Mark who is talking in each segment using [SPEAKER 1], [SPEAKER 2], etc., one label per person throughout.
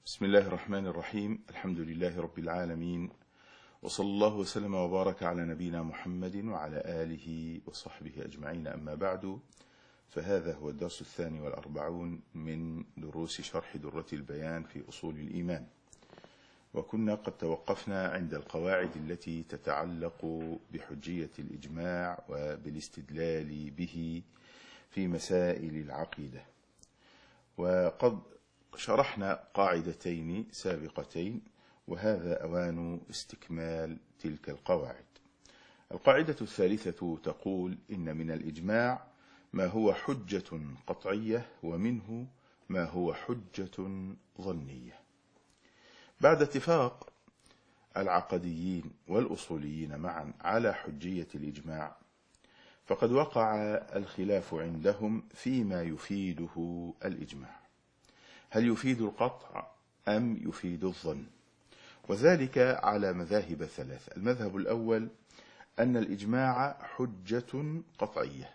[SPEAKER 1] بسم الله الرحمن الرحيم. الحمد لله رب العالمين، وصلى الله وسلم وبارك على نبينا محمد وعلى آله وصحبه أجمعين، أما بعد، فهذا هو الدرس 42 من دروس شرح درة البيان في أصول الإيمان. وكنا قد توقفنا عند القواعد التي تتعلق بحجية الإجماع وبالاستدلال به في مسائل العقيدة، وقد شرحنا قاعدتين سابقتين، وهذا أوان استكمال تلك القواعد. القاعدة الثالثة تقول: إن من الإجماع ما هو حجة قطعية، ومنه ما هو حجة ظنية. بعد اتفاق العقديين والأصوليين معا على حجية الإجماع، فقد وقع الخلاف عندهم فيما يفيده الإجماع، هل يفيد القطع أم يفيد الظن؟ وذلك على مذاهب ثلاثة. المذهب الأول أن الإجماع حجة قطعية،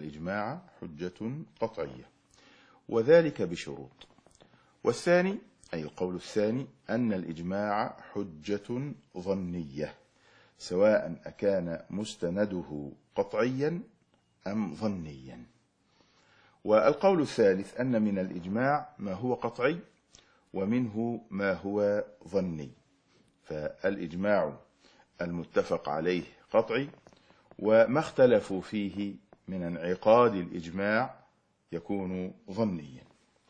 [SPEAKER 1] وذلك بشروط. والثاني، أي القول الثاني، أن الإجماع حجة ظنية، سواء أكان مستنده قطعيا أم ظنيا. والقول الثالث أن من الإجماع ما هو قطعي ومنه ما هو ظني. فالإجماع المتفق عليه قطعي، وما اختلفوا فيه من انعقاد الإجماع يكون ظنيا.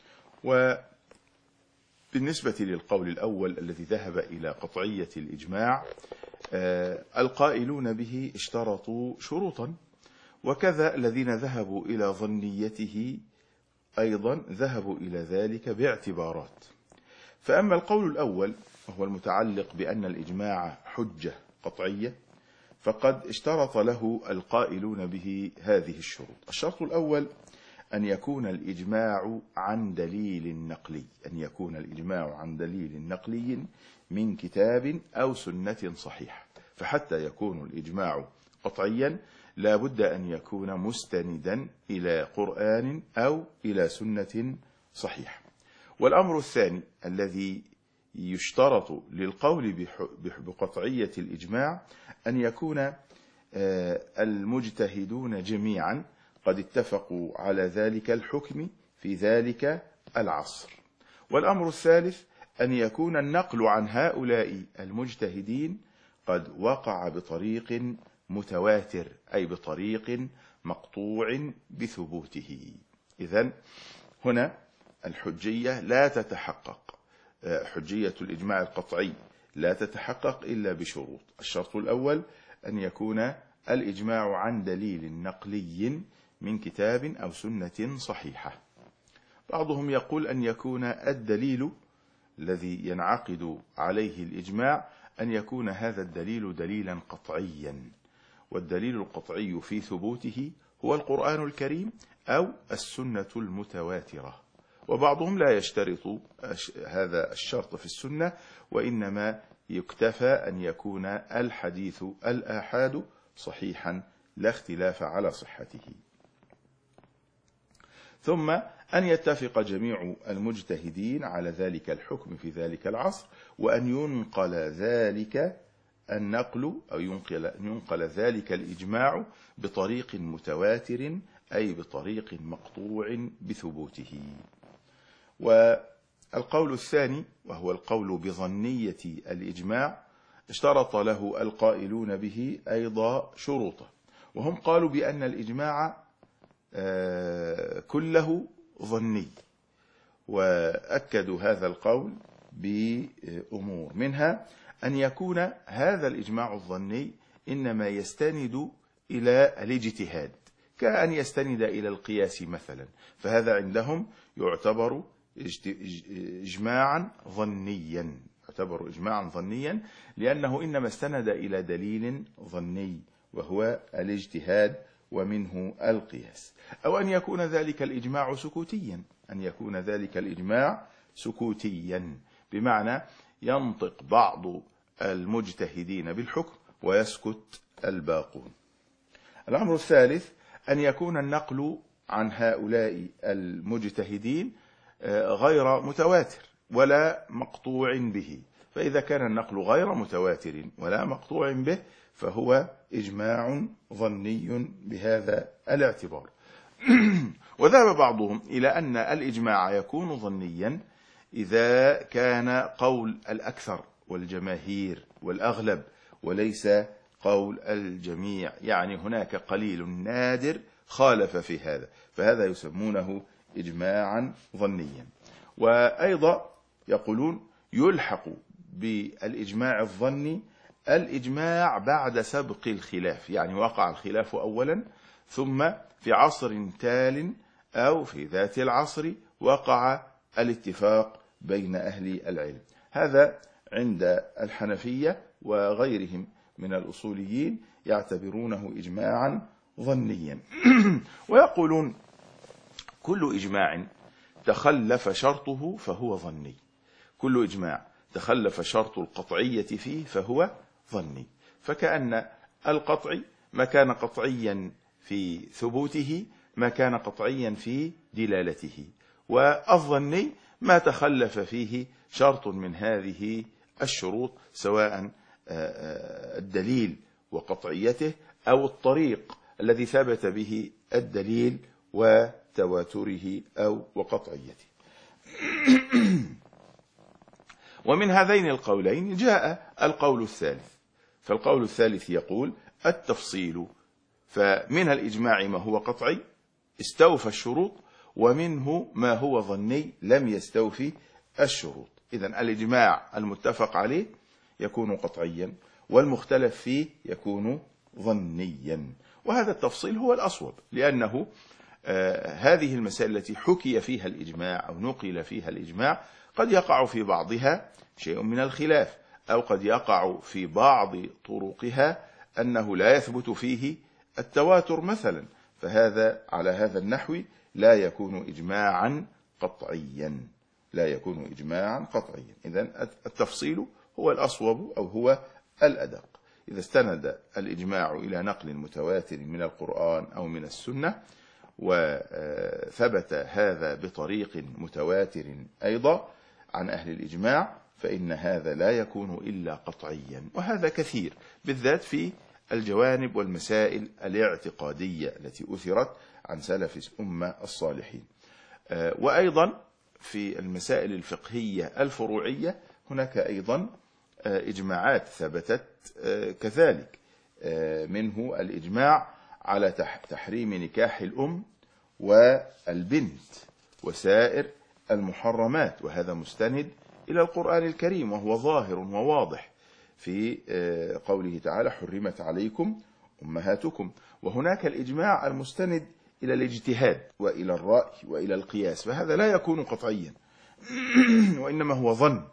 [SPEAKER 1] وبالنسبة للقول الأول الذي ذهب إلى قطعية الإجماع، القائلون به اشترطوا شروطا، وكذا الذين ذهبوا إلى ظنيته أيضا ذهبوا إلى ذلك باعتبارات. فأما القول الأول وهو المتعلق بأن الإجماع حجة قطعية، فقد اشترط له القائلون به هذه الشروط. الشرط الأول أن يكون الإجماع عن دليل نقلي من كتاب أو سنة صحيحة. فحتى يكون الإجماع قطعيا لا بد أن يكون مستندا إلى قرآن أو إلى سنة صحيحة. والأمر الثاني الذي يشترط للقول بقطعية الإجماع أن يكون المجتهدون جميعا قد اتفقوا على ذلك الحكم في ذلك العصر. والأمر الثالث أن يكون النقل عن هؤلاء المجتهدين قد وقع بطريق متواتر، أي بطريق مقطوع بثبوته. إذن هنا الحجية لا تتحقق، حجية الإجماع القطعي لا تتحقق إلا بشروط. الشرط الأول أن يكون الإجماع عن دليل نقلي من كتاب أو سنة صحيحة. بعضهم يقول أن يكون الدليل الذي ينعقد عليه الإجماع أن يكون هذا الدليل دليلا قطعيا، والدليل القطعي في ثبوته هو القرآن الكريم أو السنة المتواترة. وبعضهم لا يشترط هذا الشرط في السنة، وإنما يكتفى أن يكون الحديث الآحاد صحيحا لا اختلاف على صحته. ثم أن يتفق جميع المجتهدين على ذلك الحكم في ذلك العصر، وأن ينقل ذلك النقل أو ينقل ذلك الإجماع بطريق متواتر، أي بطريق مقطوع بثبوته. والقول الثاني وهو القول بظنية الإجماع اشترط له القائلون به أيضا شروطا، وهم قالوا بأن الإجماع كله ظني، وأكدوا هذا القول بأمور، منها أن يكون هذا الإجماع الظني إنما يستند إلى الاجتهاد، كأن يستند إلى القياس مثلا، فهذا عندهم يعتبر إجماعا ظنيا، لأنه إنما استند إلى دليل ظني وهو الاجتهاد ومنه القياس. أو أن يكون ذلك الإجماع سكوتيا، بمعنى ينطق بعض المجتهدين بالحكم ويسكت الباقون. الأمر الثالث أن يكون النقل عن هؤلاء المجتهدين غير متواتر، ولا مقطوع به. فإذا كان النقل غير متواتر ولا مقطوع به فهو إجماع ظني بهذا الاعتبار. وذهب بعضهم إلى أن الإجماع يكون ظنيا إذا كان قول الأكثر والجماهير والأغلب وليس قول الجميع، يعني هناك قليل نادر خالف في هذا، فهذا يسمونه إجماعا ظنيا. وأيضا يقولون يلحق بالإجماع الظني الإجماع بعد سبق الخلاف، يعني وقع الخلاف أولا ثم في عصر تال أو في ذات العصر وقع الاتفاق بين أهل العلم. هذا عند الحنفية وغيرهم من الأصوليين يعتبرونه إجماعا ظنيا. ويقولون كل إجماع تخلف شرطه فهو ظني، كل إجماع تخلف شرط القطعية فيه فهو ظني. فكأن القطعي ما كان قطعيا في ثبوته ما كان قطعيا في دلالته، والظني ما تخلف فيه شرط من هذه الشروط، سواء الدليل وقطعيته أو الطريق الذي ثبت به الدليل وتواتره أو وقطعيته. ومن هذين القولين جاء القول الثالث، فالقول الثالث يقول التفصيل، فمن الإجماع ما هو قطعي استوفى الشروط ومنه ما هو ظني لم يستوفي الشروط. إذن الإجماع المتفق عليه يكون قطعيا والمختلف فيه يكون ظنيا. وهذا التفصيل هو الأصوب، لأنه هذه المسائل التي حكي فيها الإجماع أو نقل فيها الإجماع قد يقع في بعضها شيء من الخلاف، أو قد يقع في بعض طرقها أنه لا يثبت فيه التواتر مثلا، فهذا على هذا النحو لا يكون إجماعا قطعيا، لا يكون إجماعا قطعيا. إذن التفصيل هو الأصوب أو هو الأدق. إذا استند الإجماع إلى نقل متواتر من القرآن أو من السنة وثبت هذا بطريق متواتر أيضا عن أهل الإجماع فإن هذا لا يكون إلا قطعيا. وهذا كثير بالذات في الجوانب والمسائل الاعتقادية التي أثرت عن سلف الأمة الصالحين. وأيضا في المسائل الفقهية الفروعية هناك أيضا إجماعات ثبتت كذلك، منه الإجماع على تحريم نكاح الأم والبنت وسائر المحرمات، وهذا مستند إلى القرآن الكريم وهو ظاهر وواضح في قوله تعالى حرمت عليكم أمهاتكم. وهناك الإجماع المستند إلى الاجتهاد وإلى الرأي وإلى القياس، فهذا لا يكون قطعيا وإنما هو ظن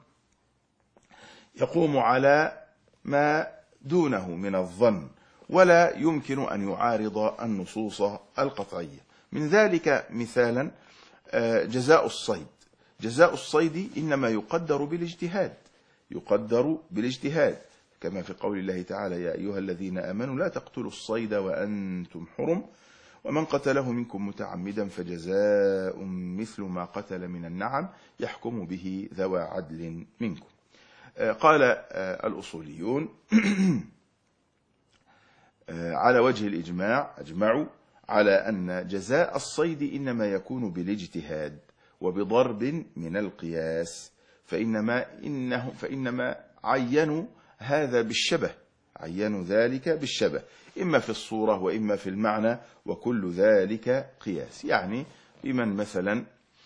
[SPEAKER 1] يقوم على ما دونه من الظن، ولا يمكن أن يعارض النصوص القطعية. من ذلك مثالا جزاء الصيد، جزاء الصيد إنما يقدر بالاجتهاد، يقدر بالاجتهاد، كما في قول الله تعالى يا أيها الذين آمنوا لا تقتلوا الصيد وأنتم حرم ومن قتله منكم متعمدا فجزاء مثل ما قتل من النعم يحكم به ذوى عدل منكم. قال الأصوليون على وجه الإجماع أجمعوا على أن جزاء الصيد إنما يكون بالاجتهاد وبضرب من القياس، فإنما عينوا هذا بالشبه، عينوا ذلك بالشبه إما في الصورة وإما في المعنى، وكل ذلك قياس. يعني بمن مثلا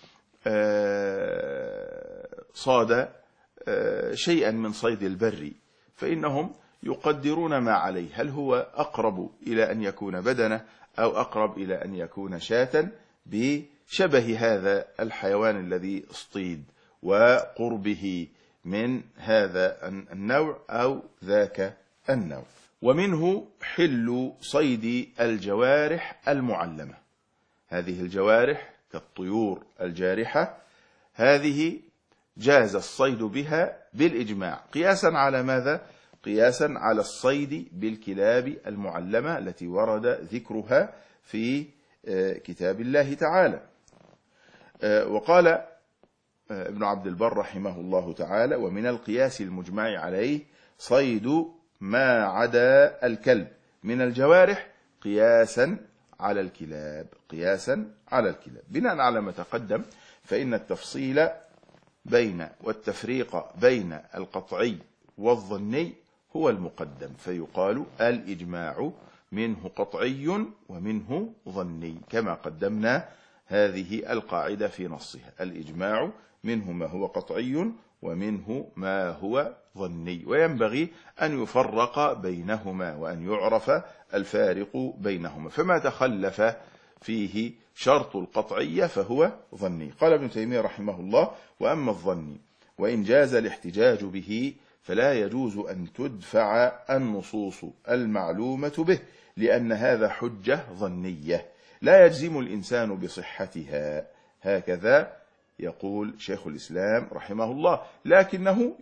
[SPEAKER 1] صاد شيئا من صيد البر فإنهم يقدرون ما عليه، هل هو أقرب إلى أن يكون بدنة أو أقرب إلى أن يكون شاة بشبه هذا الحيوان الذي اصطيد وقربه من هذا النوع أو ذاك النوع. ومنه حل صيد الجوارح المعلمة، هذه الجوارح كالطيور الجارحة هذه جاز الصيد بها بالإجماع، قياسا على ماذا؟ قياسا على الصيد بالكلاب المعلمة التي ورد ذكرها في كتاب الله تعالى. وقال ابن عبد البر رحمه الله تعالى: ومن القياس المجمع عليه صيد ما عدا الكلب من الجوارح قياسا على الكلاب، قياسا على الكلاب. بناء على ما تقدم فإن التفصيل بين والتفريق بين القطعي والظني هو المقدم، فيقال الإجماع منه قطعي ومنه ظني، كما قدمنا هذه القاعدة في نصها: الإجماع منه ما هو قطعي ومنه ما هو ظني، وينبغي أن يفرق بينهما وأن يعرف الفارق بينهما، فما تخلف فيه شرط القطعية فهو ظني. قال ابن تيمية رحمه الله: وأما الظني وإن جاز الاحتجاج به فلا يجوز أن تدفع النصوص المعلومة به، لأن هذا حجة ظنية لا يجزم الإنسان بصحتها. هكذا يقول شيخ الإسلام رحمه الله: لكنه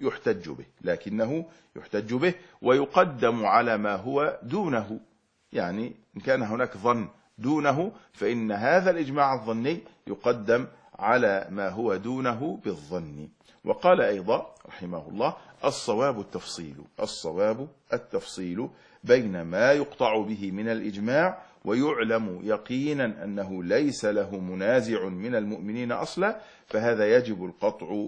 [SPEAKER 1] يحتج به ويقدم على ما هو دونه، يعني إن كان هناك ظن دونه فإن هذا الإجماع الظني يقدم على ما هو دونه بالظن. وقال أيضا رحمه الله: الصواب التفصيل بين ما يقطع به من الإجماع ويعلم يقينا أنه ليس له منازع من المؤمنين أصلا، فهذا يجب القطع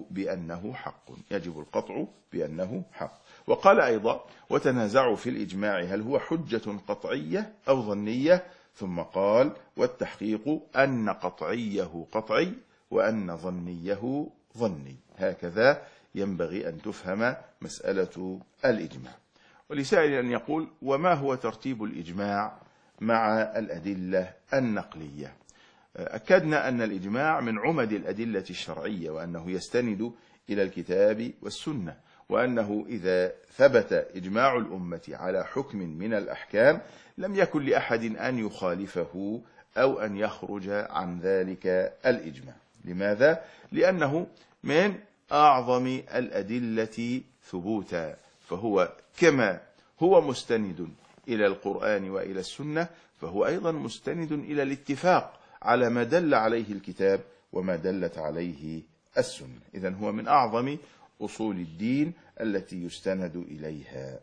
[SPEAKER 1] بأنه حق. وقال أيضا: وتنازعوا في الإجماع هل هو حجة قطعية أو ظنية، ثم قال: والتحقيق أن قطعيه قطعي وأن ظنيه ظني. هكذا ينبغي أن تفهم مسألة الإجماع. ولسائل أن يقول: وما هو ترتيب الإجماع مع الأدلة النقلية؟ أكدنا أن الإجماع من عمد الأدلة الشرعية، وأنه يستند إلى الكتاب والسنة، وأنه إذا ثبت إجماع الأمة على حكم من الأحكام لم يكن لأحد أن يخالفه أو أن يخرج عن ذلك الإجماع. لماذا؟ لأنه من أعظم الأدلة ثبوتا، فهو كما هو مستند إلى القرآن وإلى السنة فهو أيضا مستند إلى الاتفاق على ما دل عليه الكتاب وما دلت عليه السنة. إذن هو من أعظم أصول الدين التي يستند إليها.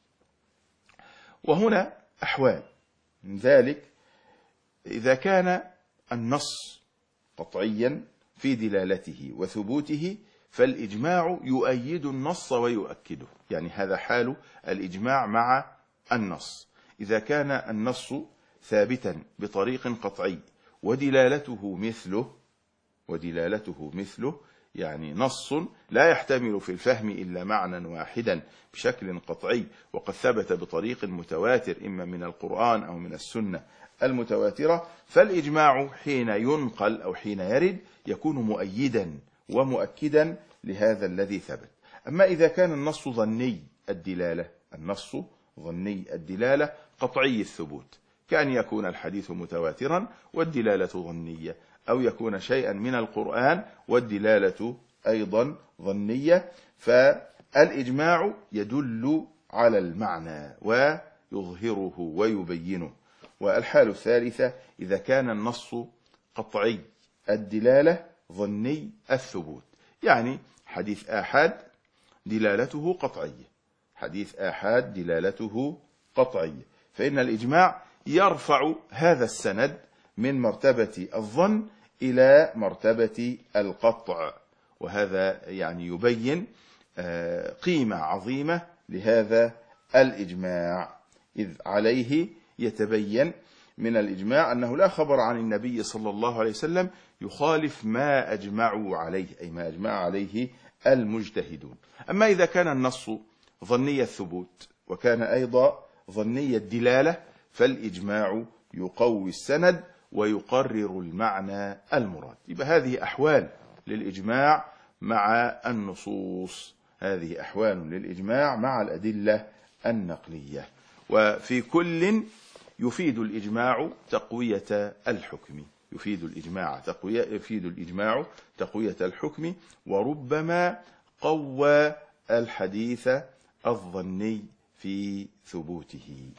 [SPEAKER 1] وهنا أحوال من ذلك: إذا كان النص قطعيا في دلالته وثبوته فالإجماع يؤيد النص ويؤكده، يعني هذا حال الإجماع مع النص. إذا كان النص ثابتا بطريق قطعي ودلالته مثله، يعني نص لا يحتمل في الفهم إلا معنى واحدا بشكل قطعي وقد ثبت بطريق متواتر إما من القرآن أو من السنة المتواترة، فالإجماع حين ينقل أو حين يرد يكون مؤيدا ومؤكدا لهذا الذي ثبت. أما إذا كان النص ظني الدلالة قطعي الثبوت، كأن يكون الحديث متواترا والدلالة ظنية، أو يكون شيئا من القرآن والدلالة أيضا ظنية، فالإجماع يدل على المعنى ويظهره ويبينه. والحالة الثالثة: إذا كان النص قطعي الدلالة ظني الثبوت، يعني حديث آحاد دلالته قطعية، فإن الإجماع يرفع هذا السند من مرتبة الظن إلى مرتبة القطع، وهذا يعني يبين قيمة عظيمة لهذا الإجماع، إذ عليه يتبين من الإجماع أنه لا خبر عن النبي صلى الله عليه وسلم يخالف ما أجمعوا عليه، أي ما أجمع عليه المجتهدون. أما إذا كان النص ظني الثبوت وكان أيضا ظني الدلالة فالإجماع يقوي السند ويقرر المعنى المراد. يبقى هذه أحوال للإجماع مع النصوص، هذه أحوال للإجماع مع الأدلة النقلية، وفي كل يفيد الإجماع تقوية الحكم، تقوية الحكم، وربما قوى الحديث الظني في ثبوته.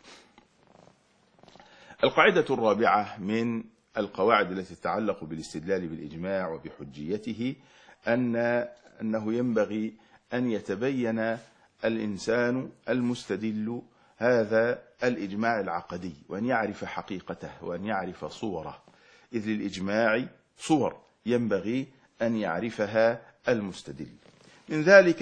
[SPEAKER 1] القاعدة الرابعة من القواعد التي تتعلق بالاستدلال بالإجماع وبحجيته أنه ينبغي أن يتبين الإنسان المستدل هذا الإجماع العقدي، وأن يعرف حقيقته وأن يعرف صوره، إذ للإجماع صور ينبغي أن يعرفها المستدل. من ذلك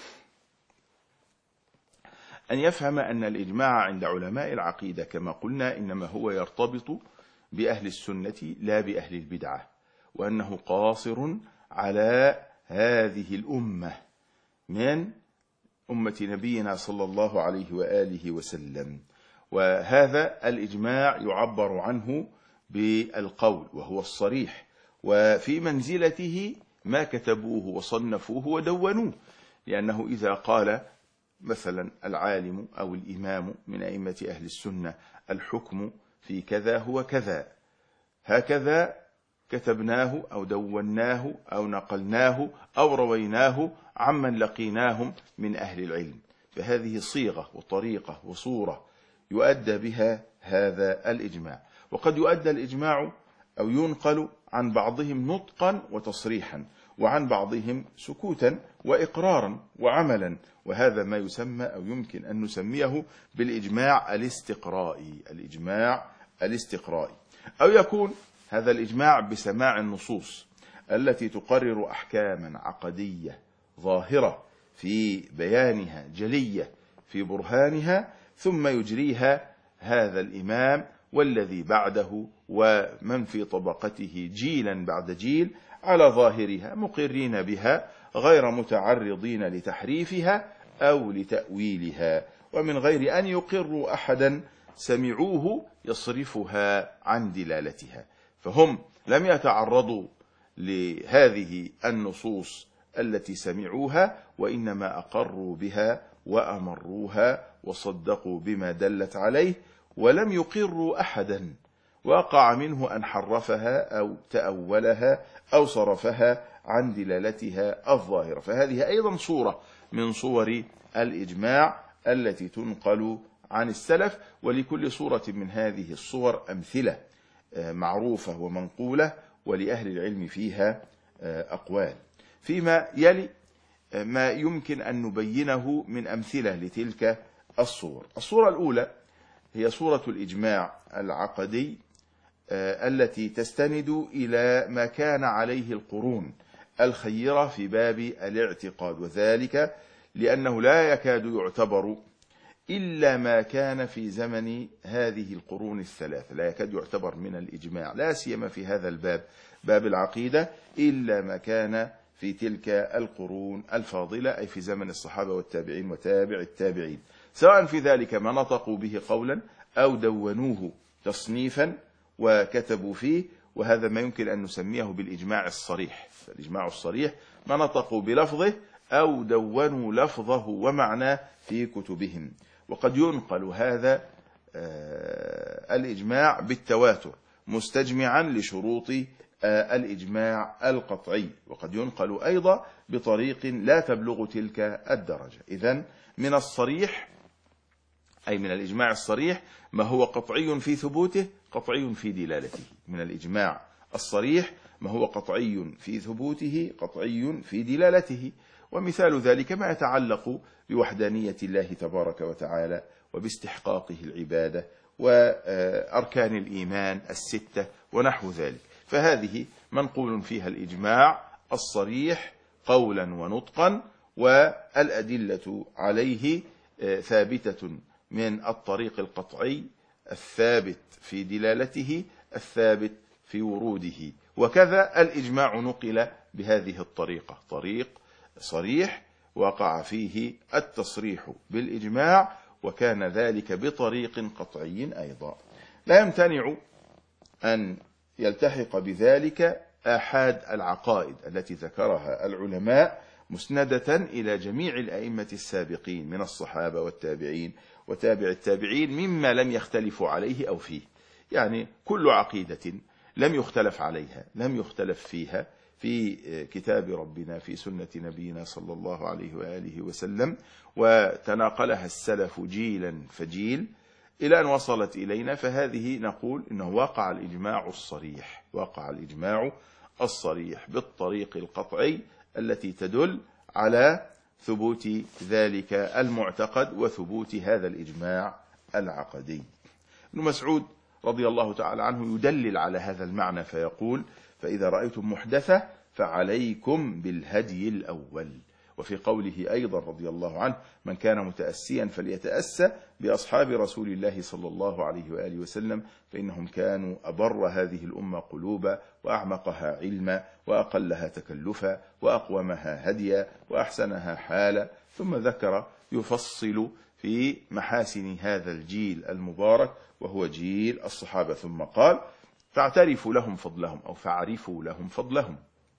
[SPEAKER 1] أن يفهم أن الإجماع عند علماء العقيدة كما قلنا إنما هو يرتبط بأهل السنة لا بأهل البدعة، وأنه قاصر على هذه الأمة من أمة نبينا صلى الله عليه وآله وسلم. وهذا الإجماع يعبر عنه بالقول وهو الصريح، وفي منزلته ما كتبوه وصنفوه ودونوه، لأنه إذا قال مثلا العالم أو الإمام من أئمة أهل السنة الحكم في كذا هو كذا، هكذا كتبناه أو دوناه أو نقلناه أو رويناه عمن لقيناهم من أهل العلم، فهذه صيغة وطريقة وصورة يؤدى بها هذا الإجماع. وقد يؤدى الإجماع أو ينقل عن بعضهم نطقا وتصريحا، وعن بعضهم سكوتا وإقرارا وعملا، وهذا ما يسمى أو يمكن أن نسميه بالإجماع الاستقرائي. الإجماع الاستقرائي، أو يكون هذا الإجماع بسماع النصوص التي تقرر أحكاما عقدية ظاهرة في بيانها جلية في برهانها، ثم يجريها هذا الإمام والذي بعده ومن في طبقته جيلا بعد جيل على ظاهرها مقرين بها غير متعرضين لتحريفها أو لتأويلها، ومن غير أن يقروا أحدا سمعوه يصرفها عن دلالتها. فهم لم يتعرضوا لهذه النصوص التي سمعوها، وإنما أقروا بها وأمروها وصدقوا بما دلت عليه، ولم يقروا أحدا وقع منه أن حرفها أو تأولها أو صرفها عن دلالتها الظاهرة. فهذه أيضا صورة من صور الإجماع التي تنقل عن السلف، ولكل صورة من هذه الصور أمثلة معروفة ومنقولة، ولأهل العلم فيها أقوال. فيما يلي ما يمكن أن نبينه من أمثلة لتلك الصور. الصورة الأولى هي صورة الإجماع العقدي التي تستند إلى ما كان عليه القرون الخيرة في باب الاعتقاد، وذلك لأنه لا يكاد يعتبر إلا ما كان في زمن هذه القرون الثلاث، لا يكاد يعتبر من الإجماع لا سيما في هذا الباب باب العقيدة إلا ما كان في تلك القرون الفاضلة، أي في زمن الصحابة والتابعين وتابع التابعين، سواء في ذلك ما نطقوا به قولا أو دونوه تصنيفا وكتبوا فيه، وهذا ما يمكن أن نسميه بالإجماع الصريح. فالإجماع الصريح ما نطقوا بلفظه أو دونوا لفظه ومعناه في كتبهم. وقد ينقل هذا الإجماع بالتواتر مستجمعا لشروط الإجماع القطعي، وقد ينقل أيضا بطريق لا تبلغ تلك الدرجة. إذن من الصريح أي من الإجماع الصريح ما هو قطعي في ثبوته قطعي في دلالته. من الإجماع الصريح ما هو قطعي في ثبوته قطعي في دلالته، ومثال ذلك ما يتعلق بوحدانية الله تبارك وتعالى وباستحقاقه العبادة وأركان الإيمان الستة ونحو ذلك، فهذه منقول فيها الإجماع الصريح قولا ونطقا، والأدلة عليه ثابتة من الطريق القطعي الثابت في دلالته الثابت في وروده. وكذا الإجماع نقل بهذه الطريقة، طريق صريح وقع فيه التصريح بالإجماع، وكان ذلك بطريق قطعي أيضا. لا يمتنع أن يلتحق بذلك آحاد العقائد التي ذكرها العلماء مسندة إلى جميع الأئمة السابقين من الصحابة والتابعين وتابع التابعين مما لم يختلفوا عليه أو فيه، يعني كل عقيدة لم يختلف عليها لم يختلف فيها في كتاب ربنا في سنة نبينا صلى الله عليه وآله وسلم، وتناقلها السلف جيلا فجيل إلى أن وصلت إلينا، فهذه نقول إنه وقع الإجماع الصريح بالطريق القطعي التي تدل على ثبوت ذلك المعتقد وثبوت هذا الإجماع العقدي. ابن مسعود رضي الله تعالى عنه يدلل على هذا المعنى فيقول: فإذا رأيتم محدثة فعليكم بالهدي الأول. وفي قوله أيضا رضي الله عنه: من كان متأسيا فليتأسى بأصحاب رسول الله صلى الله عليه وآله وسلم فإنهم كانوا أبر هذه الأمة قلوبا وأعمقها علما وأقلها تكلفا وأقومها هديا وأحسنها حالا. ثم ذكر يفصل في محاسن هذا الجيل المبارك وهو جيل الصحابة، ثم قال: فاعترفوا لهم فضلهم أو فاعرفوا لهم فضلهم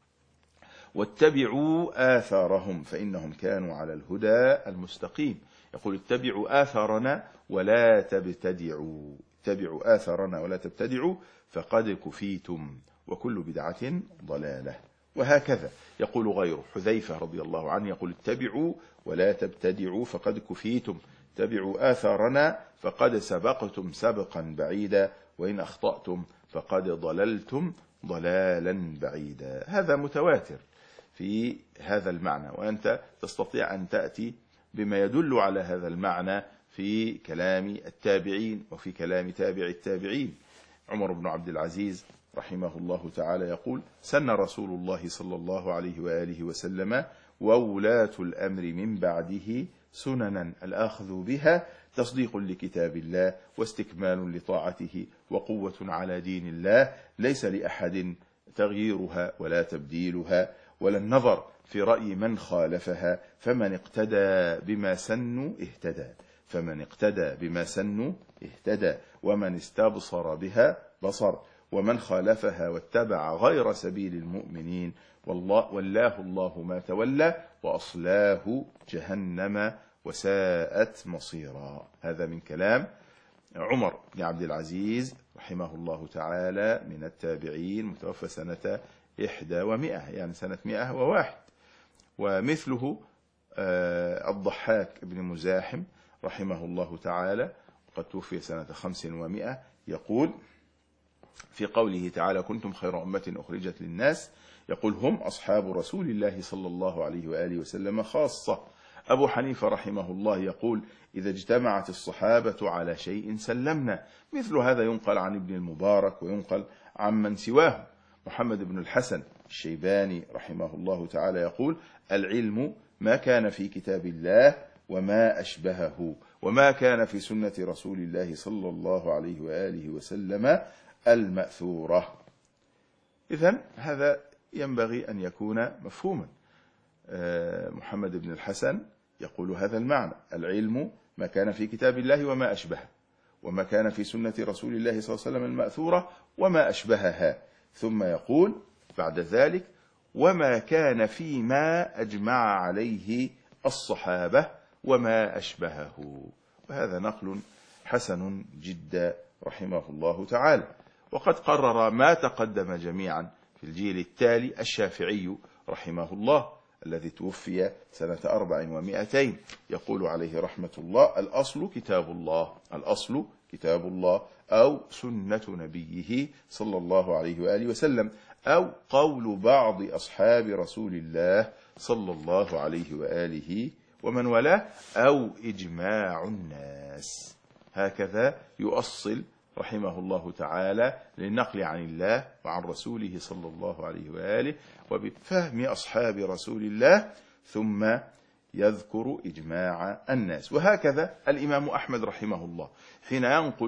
[SPEAKER 1] واتبعوا آثارهم فإنهم كانوا على الهدى المستقيم. يقول: اتبعوا آثارنا ولا تبتدعوا، اتبعوا آثارنا ولا تبتدعوا فقد كفيتم وكل بدعة ضلالة. وهكذا يقول غيره، حذيفة رضي الله عنه يقول: اتبعوا ولا تبتدعوا فقد كفيتم، اتبعوا آثارنا فقد سبقتم سبقا بعيدا، وإن أخطأتم فقد ضللتم ضلالا بعيدا. هذا متواتر في هذا المعنى، وأنت تستطيع أن تأتي بما يدل على هذا المعنى في كلام التابعين وفي كلام تابع التابعين. عمر بن عبد العزيز رحمه الله تعالى يقول: سن رسول الله صلى الله عليه وآله وسلم وولاة الأمر من بعده سننا الآخذ بها تصديق لكتاب الله واستكمال لطاعته وقوة على دين الله، ليس لأحد تغييرها ولا تبديلها ولا النظر في رأي من خالفها، فمن اقتدى بما سنوا اهتدى، فمن اقتدى بما سنوا اهتدى، ومن استبصر بها بصر، ومن خالفها واتبع غير سبيل المؤمنين والله الله ما تولى وأصلاه جهنم وساءت مصيرا. هذا من كلام عمر بن عبد العزيز رحمه الله تعالى من التابعين، متوفى سنة 100 يعني سنة 101. ومثله الضحاك بن مزاحم رحمه الله تعالى قد توفي سنة 500، يقول في قوله تعالى: كنتم خير أمة أخرجت للناس، يقول: هم أصحاب رسول الله صلى الله عليه وآله وسلم خاصة. أبو حنيفة رحمه الله يقول: إذا اجتمعت الصحابة على شيء سلمنا. مثل هذا ينقل عن ابن المبارك وينقل عن من سواه. محمد بن الحسن الشيباني رحمه الله تعالى يقول: العلم ما كان في كتاب الله وما أشبهه، وما كان في سنة رسول الله صلى الله عليه وآله وسلم المأثورة. إذن هذا ينبغي أن يكون مفهوما. محمد بن الحسن يقول هذا المعنى: العلم ما كان في كتاب الله وما أشبهه، وما كان في سنة رسول الله صلى الله عليه وسلم المأثورة وما أشبهها. ثم يقول بعد ذلك: وما كان فيما أجمع عليه الصحابة وما أشبهه. وهذا نقل حسن جدا رحمه الله تعالى. وقد قرر ما تقدم جميعا في الجيل التالي الشافعي رحمه الله الذي توفي سنة 400، يقول عليه رحمة الله: الأصل كتاب الله، الأصل كتاب الله أو سنة نبيه صلى الله عليه وآله وسلم، أو قول بعض أصحاب رسول الله صلى الله عليه وآله ومن والاه، أو إجماع الناس. هكذا يؤصل رحمه الله تعالى للنقل عن الله وعن رسوله صلى الله عليه وآله وبفهم أصحاب رسول الله، ثم يذكر إجماع الناس. وهكذا الإمام أحمد رحمه الله حين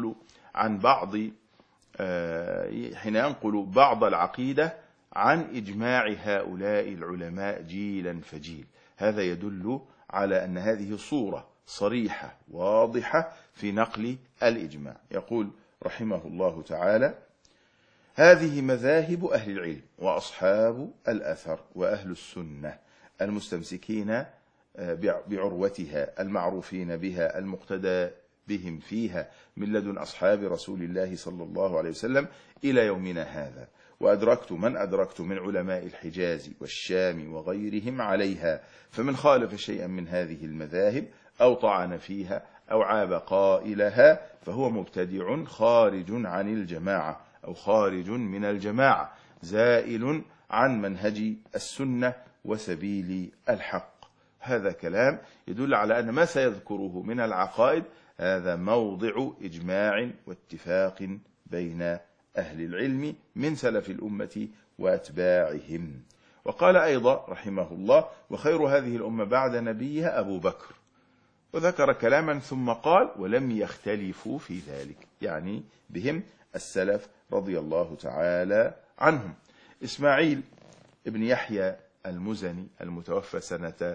[SPEAKER 1] ينقل بعض العقيدة عن إجماع هؤلاء العلماء جيلا فجيل، هذا يدل على أن هذه صورة صريحة واضحة في نقل الإجماع. يقول رحمه الله تعالى: هذه مذاهب أهل العلم وأصحاب الأثر وأهل السنة المستمسكين بعروتها المعروفين بها المقتدى بهم فيها من لدن أصحاب رسول الله صلى الله عليه وسلم إلى يومنا هذا. وأدركت من أدركت من علماء الحجاز والشام وغيرهم عليها، فمن خالف شيئا من هذه المذاهب أو طعن فيها أو عاب قائلها فهو مبتدع خارج عن الجماعة أو خارج من الجماعة، زائل عن منهج السنة وسبيل الحق. هذا كلام يدل على أن ما سيذكره من العقائد هذا موضع إجماع واتفاق بين أهل العلم من سلف الأمة وأتباعهم. وقال أيضا رحمه الله: وخير هذه الأمة بعد نبيها أبو بكر، وذكر كلاما ثم قال: ولم يختلفوا في ذلك، يعني بهم السلف رضي الله تعالى عنهم. إسماعيل ابن يحيى المزني المتوفى سنة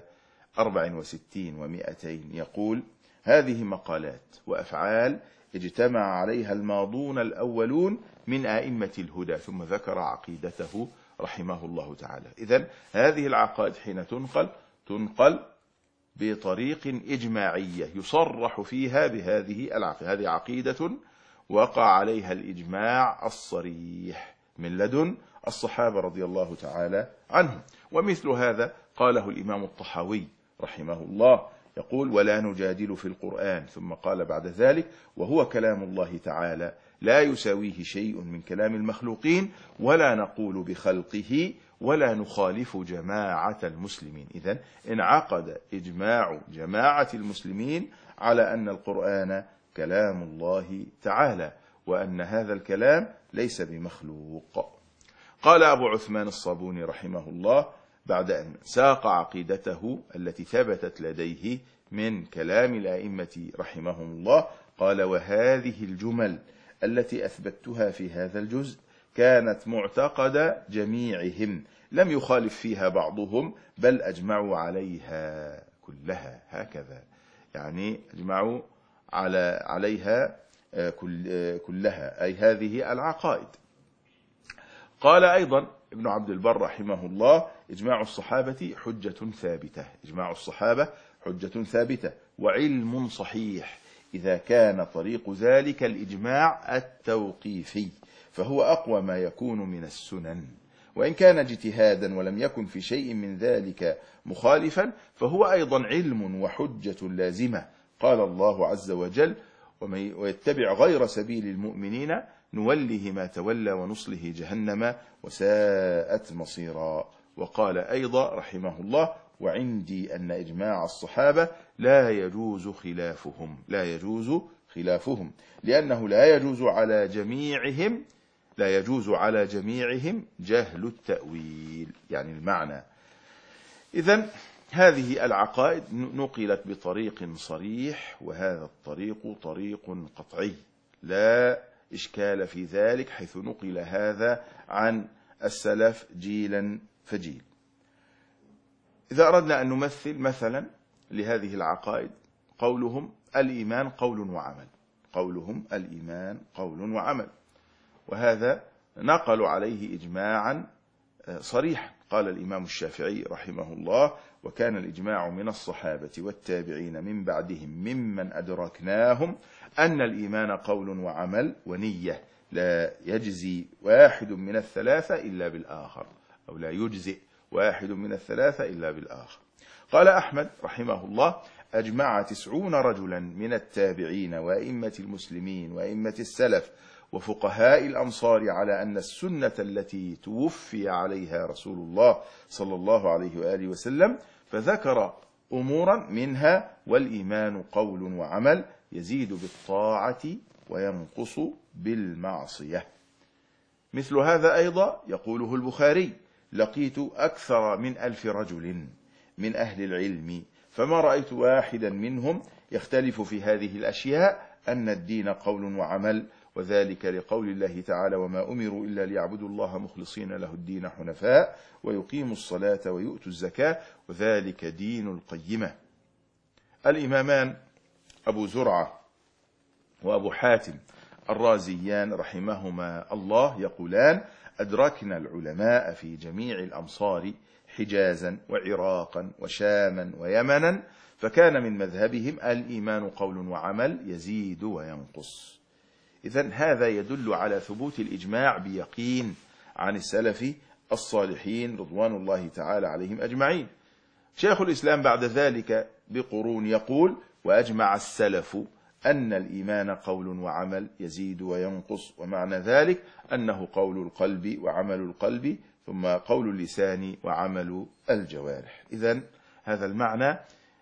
[SPEAKER 1] 64 و200 يقول: هذه مقالات وأفعال اجتمع عليها الماضون الأولون من أئمة الهدى، ثم ذكر عقيدته رحمه الله تعالى. إذن هذه العقائد حين تنقل بطريق إجماعية يصرح فيها بهذه العقيدة، هذه عقيدة وقع عليها الإجماع الصريح من لدن الصحابة رضي الله تعالى عنهم. ومثل هذا قاله الإمام الطحاوي رحمه الله، يقول: ولا نجادل في القرآن، ثم قال بعد ذلك: وهو كلام الله تعالى لا يساويه شيء من كلام المخلوقين، ولا نقول بخلقه، ولا نخالف جماعة المسلمين. إذن انعقد إجماع جماعة المسلمين على أن القرآن كلام الله تعالى، وأن هذا الكلام ليس بمخلوق. قال أبو عثمان الصابوني رحمه الله بعد أن ساق عقيدته التي ثبتت لديه من كلام الأئمة رحمهم الله، قال: وهذه الجمل التي أثبتها في هذا الجزء كانت معتقد جميعهم، لم يخالف فيها بعضهم، بل أجمعوا عليها كلها. هكذا يعني أجمعوا عليها كلها، أي هذه العقائد. قال أيضا ابن عبد البر رحمه الله: إجماع الصحابة حجة ثابتة، إجماع الصحابة حجة ثابتة وعلم صحيح، إذا كان طريق ذلك الإجماع التوقيفي، فهو أقوى ما يكون من السنن، وإن كان اجتهادا ولم يكن في شيء من ذلك مخالفا، فهو أيضا علم وحجة لازمة. قال الله عز وجل: ويتبع غير سبيل المؤمنين نوله ما تولى ونصله جهنم وساءت مصيرا. وقال أيضا رحمه الله: وعندي أن إجماع الصحابة لا يجوز خلافهم، لأنه لا يجوز على جميعهم جهل التأويل، يعني المعنى. إذن هذه العقائد نقلت بطريق صريح، وهذا الطريق طريق قطعي لا إشكال في ذلك، حيث نقل هذا عن السلف جيلا فجيل. إذا أردنا أن نمثل مثلا لهذه العقائد، قولهم الإيمان قول وعمل، وهذا نقلوا عليه إجماعا صريحا. قال الإمام الشافعي رحمه الله: وكان الإجماع من الصحابة والتابعين من بعدهم ممن أدركناهم أن الإيمان قول وعمل ونية، لا يجزي واحد من الثلاثة إلا بالآخر، أو لا يجزئ واحد من الثلاثة إلا بالآخر. قال أحمد رحمه الله: أجمع 90 رجلا من التابعين وأئمة المسلمين وأئمة السلف وفقهاء الأمصار على أن السنة التي توفي عليها رسول الله صلى الله عليه وآله وسلم، فذكر أمورا منها: والإيمان قول وعمل، يزيد بالطاعة وينقص بالمعصية. مثل هذا أيضا يقوله البخاري: لقيت أكثر من 1000 رجل من أهل العلم، فما رأيت واحدا منهم يختلف في هذه الأشياء، أن الدين قول وعمل، وذلك لقول الله تعالى: وما أمروا إلا ليعبدوا الله مخلصين له الدين حنفاء ويقيموا الصلاة ويؤتوا الزكاة وذلك دين القيمة. الإمامان أبو زرعة وأبو حاتم الرازيان رحمهما الله يقولان: أدركنا العلماء في جميع الأمصار حجازا وعراقا وشاما ويمنا، فكان من مذهبهم الإيمان قول وعمل، يزيد وينقص. إذن هذا يدل على ثبوت الإجماع بيقين عن السلف الصالحين رضوان الله تعالى عليهم أجمعين. شيخ الإسلام بعد ذلك بقرون يقول: وأجمع السلف أن الإيمان قول وعمل، يزيد وينقص، ومعنى ذلك أنه قول القلب وعمل القلب، ثم قول اللسان وعمل الجوارح. إذن هذا المعنى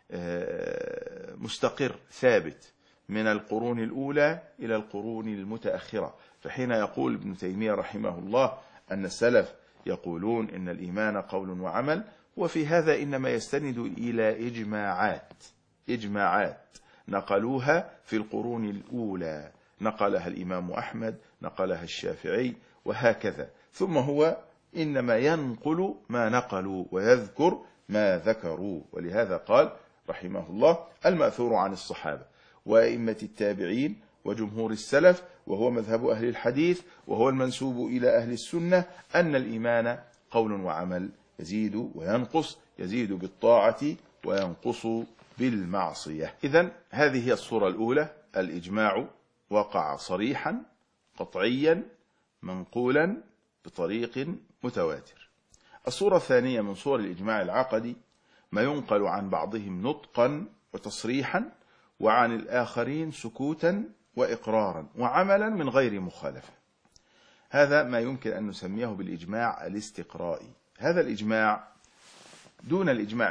[SPEAKER 1] مستقر ثابت من القرون الأولى إلى القرون المتأخرة. فحين يقول ابن تيمية رحمه الله أن السلف يقولون إن الإيمان قول وعمل، وفي هذا إنما يستند إلى إجماعات نقلوها في القرون الأولى، نقلها الإمام أحمد، نقلها الشافعي، وهكذا. ثم هو إنما ينقل ما نقلوا ويذكر ما ذكروا. ولهذا قال رحمه الله المأثور عن الصحابة وأئمة التابعين وجمهور السلف، وهو مذهب أهل الحديث، وهو المنسوب إلى أهل السنة، أن الإيمان قول وعمل، يزيد وينقص، يزيد بالطاعة وينقص بالمعصية. إذن هذه هي الصورة الأولى، الإجماع وقع صريحا قطعيا منقولا بطريق متواتر. الصورة الثانية من صور الإجماع العقدي ما ينقل عن بعضهم نطقا وتصريحا، وعن الآخرين سكوتا وإقرارا وعملا من غير مخالفة. هذا ما يمكن أن نسميه بالإجماع الاستقرائي. هذا الإجماع دون الإجماع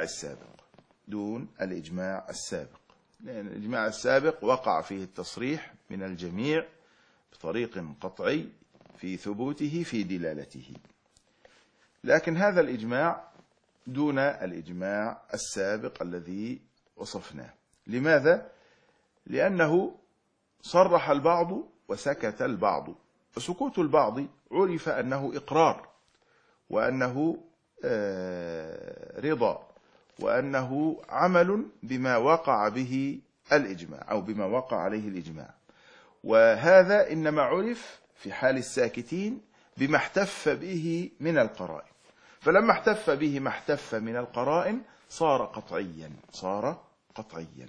[SPEAKER 1] السابق، لأن الإجماع السابق وقع فيه التصريح من الجميع بطريق قطعي في ثبوته في دلالته، لكن هذا الإجماع دون الإجماع السابق الذي وصفناه. لماذا؟ لأنه صرح البعض وسكت البعض، وسكوت البعض عرف أنه إقرار، وأنه رضا، وأنه عمل بما وقع به الإجماع أو بما وقع عليه الإجماع. وهذا إنما عرف في حال الساكتين بما احتف به من القرائن، فلما احتف به ما احتف من القرائن صار قطعيا.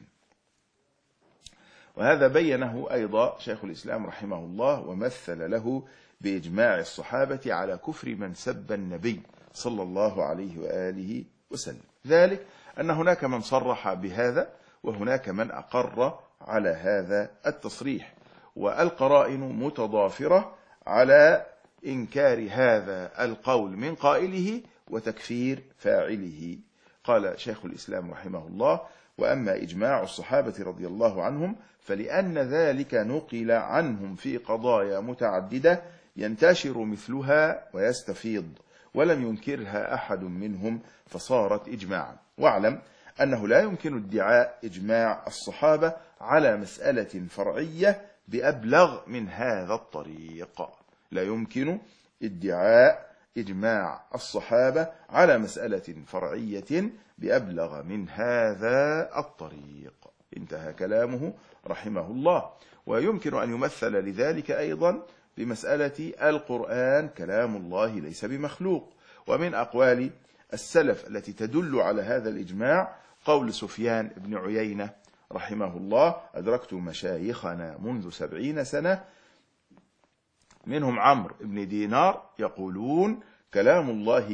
[SPEAKER 1] وهذا بينه أيضا شيخ الإسلام رحمه الله، ومثل له بإجماع الصحابة على كفر من سب النبي صلى الله عليه وآله وسلم. ذلك أن هناك من صرح بهذا، وهناك من أقر على هذا التصريح، والقرائن متضافرة على إنكار هذا القول من قائله وتكفير فاعله. قال شيخ الإسلام رحمه الله: وأما إجماع الصحابة رضي الله عنهم فلأن ذلك نقل عنهم في قضايا متعددة ينتشر مثلها ويستفيض، ولم ينكرها أحد منهم فصارت إجماعا. واعلم أنه لا يمكن ادعاء إجماع الصحابة على مسألة فرعية بأبلغ من هذا الطريق. لا يمكن ادعاء إجماع الصحابة على مسألة فرعية بأبلغ من هذا الطريق. انتهى كلامه رحمه الله. ويمكن أن يمثل لذلك أيضا بمسألة القرآن كلام الله ليس بمخلوق. ومن أقوال السلف التي تدل على هذا الإجماع قول سفيان بن عيينة رحمه الله: أدركت مشايخنا منذ 70 سنة منهم عمرو بن دينار يقولون كلام الله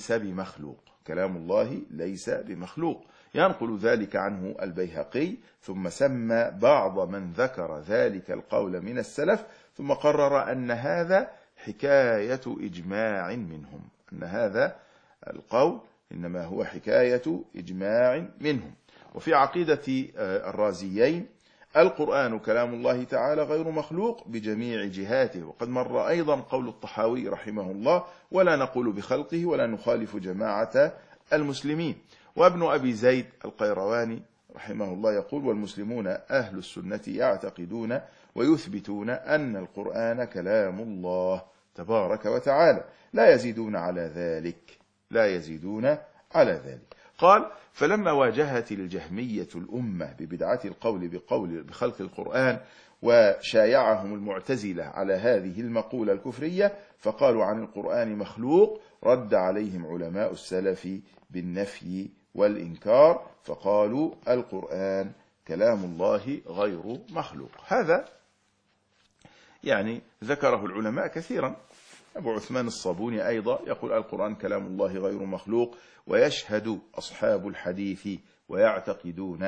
[SPEAKER 1] ليس بمخلوق، ينقل ذلك عنه البيهقي، ثم سمى بعض من ذكر ذلك القول من السلف، ثم قرر أن هذا حكاية إجماع منهم، أن هذا القول إنما هو حكاية إجماع منهم. وفي عقيدة الرازيين: القرآن كلام الله تعالى غير مخلوق بجميع جهاته. وقد مر أيضا قول الطحاوي رحمه الله: ولا نقول بخلقه ولا نخالف جماعة المسلمين. وابن أبي زيد القيرواني رحمه الله يقول: والمسلمون أهل السنة يعتقدون ويثبتون أن القرآن كلام الله تبارك وتعالى، لا يزيدون على ذلك. قال: فلما واجهت الجهمية الأمة ببدعة القول بخلق القرآن، وشايعهم المعتزلة على هذه المقولة الكفرية فقالوا عن القرآن مخلوق، رد عليهم علماء السلف بالنفي والإنكار، فقالوا القرآن كلام الله غير مخلوق. هذا يعني ذكره العلماء كثيرا. أبو عثمان الصابوني أيضا يقول: القرآن كلام الله غير مخلوق، ويشهد أصحاب الحديث ويعتقدون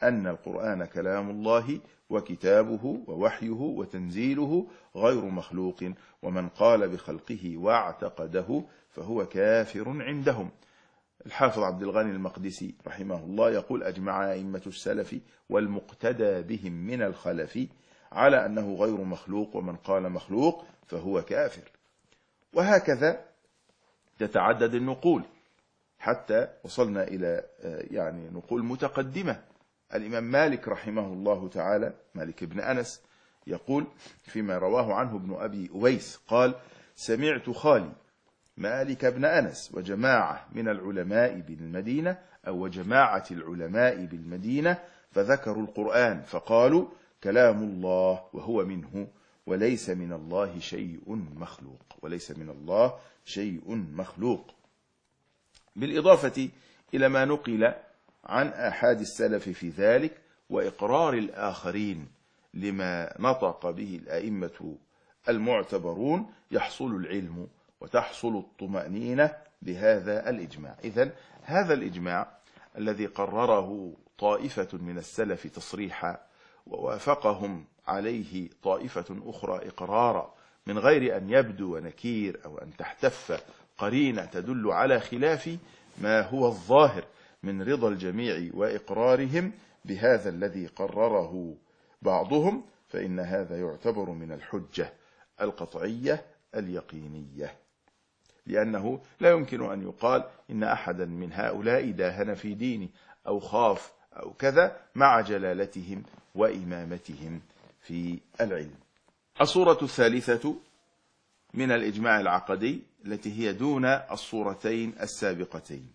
[SPEAKER 1] أن القرآن كلام الله وكتابه ووحيه وتنزيله غير مخلوق، ومن قال بخلقه واعتقده فهو كافر عندهم. الحافظ عبد الغني المقدسي رحمه الله يقول: أجمع أئمة السلف والمقتدى بهم من الخلف على أنه غير مخلوق، ومن قال مخلوق فهو كافر. وهكذا تتعدد النقول حتى وصلنا إلى نقول متقدمة. الإمام مالك رحمه الله تعالى، مالك بن أنس، يقول فيما رواه عنه ابن أبي أويس قال: سمعت خالي مالك بن أنس وجماعة من العلماء بالمدينة أو وجماعة العلماء بالمدينة فذكروا القرآن فقالوا: كلام الله وهو منه، وليس من الله شيء مخلوق، وليس من الله شيء مخلوق. بالإضافة إلى ما نقل عن آحاد السلف في ذلك وإقرار الآخرين لما نطق به الأئمة المعتبرون، يحصل العلم وتحصل الطمأنينة بهذا الإجماع. إذن هذا الإجماع الذي قرره طائفة من السلف تصريحا ووافقهم عليه طائفة أخرى إقرارا من غير أن يبدو نكير أو أن تحتف قرينة تدل على خلاف ما هو الظاهر من رضا الجميع وإقرارهم بهذا الذي قرره بعضهم، فإن هذا يعتبر من الحجة القطعية اليقينية، لأنه لا يمكن أن يقال إن أحدا من هؤلاء داهن في دينه أو خاف أو كذا مع جلالتهم وإمامتهم في العلم. الصورة الثالثة من الإجماع العقدي التي هي دون الصورتين السابقتين،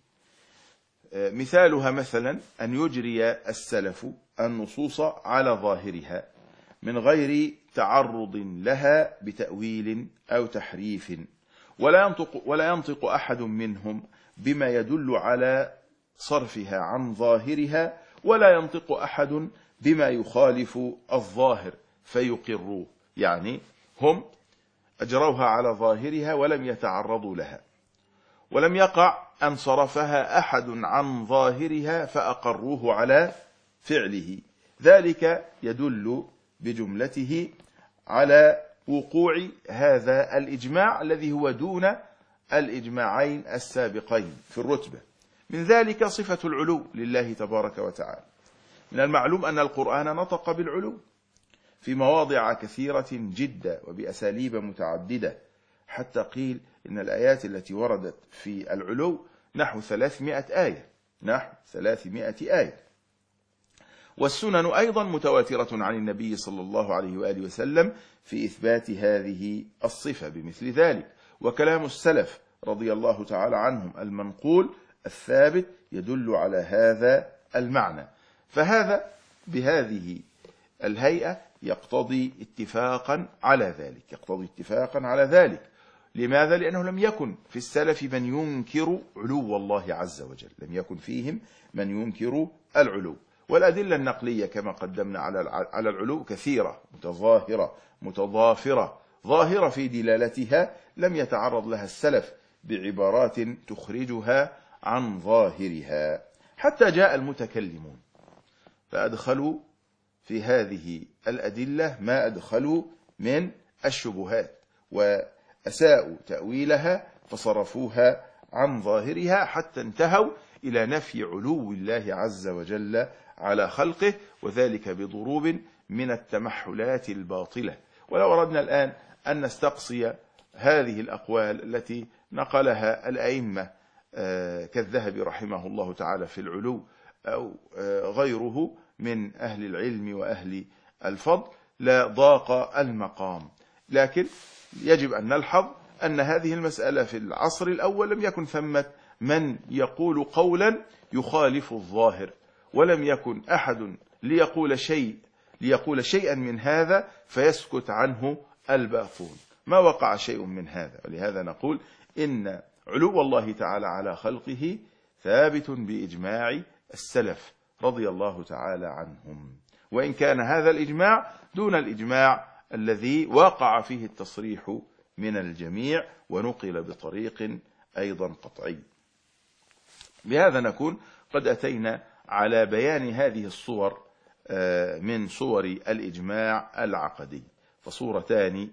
[SPEAKER 1] مثالها مثلا أن يجري السلف النصوص على ظاهرها من غير تعرض لها بتأويل أو تحريف، ولا ينطق أحد منهم بما يدل على صرفها عن ظاهرها، ولا ينطق أحد بما يخالف الظاهر فيقروه. يعني هم أجروها على ظاهرها ولم يتعرضوا لها، ولم يقع أن صرفها أحد عن ظاهرها فأقروه على فعله. ذلك يدل بجملته على وقوع هذا الإجماع الذي هو دون الإجماعين السابقين في الرتبة. من ذلك صفة العلو لله تبارك وتعالى. من المعلوم أن القرآن نطق بالعلو في مواضع كثيرة جدا وبأساليب متعددة، حتى قيل إن الآيات التي وردت في العلو نحو 300 آية، نحو 300 آية. والسنن أيضا متواترة عن النبي صلى الله عليه وآله وسلم في إثبات هذه الصفة بمثل ذلك، وكلام السلف رضي الله تعالى عنهم المنقول الثابت يدل على هذا المعنى. فهذا بهذه الهيئة يقتضي اتفاقا على ذلك، يقتضي اتفاقا على ذلك. لماذا؟ لأنه لم يكن في السلف من ينكر علو الله عز وجل، لم يكن فيهم من ينكر العلو. والأدلة النقلية كما قدمنا على العلو كثيرة متظاهرة متضافرة ظاهرة في دلالتها، لم يتعرض لها السلف بعبارات تخرجها عن ظاهرها، حتى جاء المتكلمون فأدخلوا في هذه الأدلة ما أدخلوا من الشبهات وأساءوا تأويلها فصرفوها عن ظاهرها، حتى انتهوا إلى نفي علو الله عز وجل على خلقه، وذلك بضروب من التمحلات الباطلة. ولو أردنا الآن أن نستقصي هذه الأقوال التي نقلها الأئمة كالذهبي رحمه الله تعالى في العلو أو غيره من أهل العلم وأهل الفضل لا ضاق المقام، لكن يجب أن نلحظ أن هذه المسألة في العصر الأول لم يكن ثمة من يقول قولا يخالف الظاهر، ولم يكن أحد ليقول شيئا من هذا فيسكت عنه الباقون، ما وقع شيء من هذا. ولهذا نقول إن علو الله تعالى على خلقه ثابت بإجماع السلف رضي الله تعالى عنهم، وإن كان هذا الإجماع دون الإجماع الذي وقع فيه التصريح من الجميع ونقل بطريق أيضا قطعي. بهذا نكون قد أتينا على بيان هذه الصور من صور الإجماع العقدي، فصورتان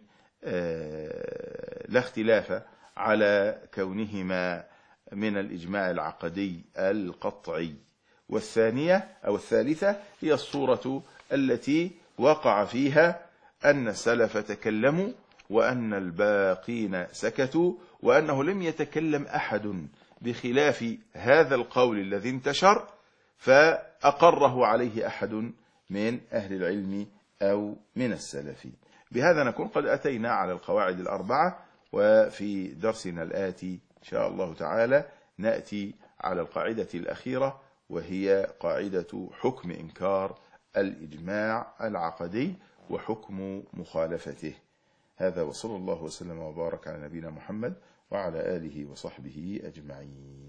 [SPEAKER 1] لا اختلاف على كونهما من الإجماع العقدي القطعي. والثانية أو الثالثة هي الصورة التي وقع فيها أن السلف تكلموا وأن الباقين سكتوا، وأنه لم يتكلم أحد بخلاف هذا القول الذي انتشر فأقره عليه أحد من أهل العلم أو من السلف. بهذا نكون قد أتينا على القواعد الأربعة، وفي درسنا الآتي إن شاء الله تعالى نأتي على القاعدة الأخيرة، وهي قاعدة حكم إنكار الإجماع العقدي وحكم مخالفته. هذا وصلى الله وسلم وبارك على نبينا محمد وعلى آله وصحبه أجمعين.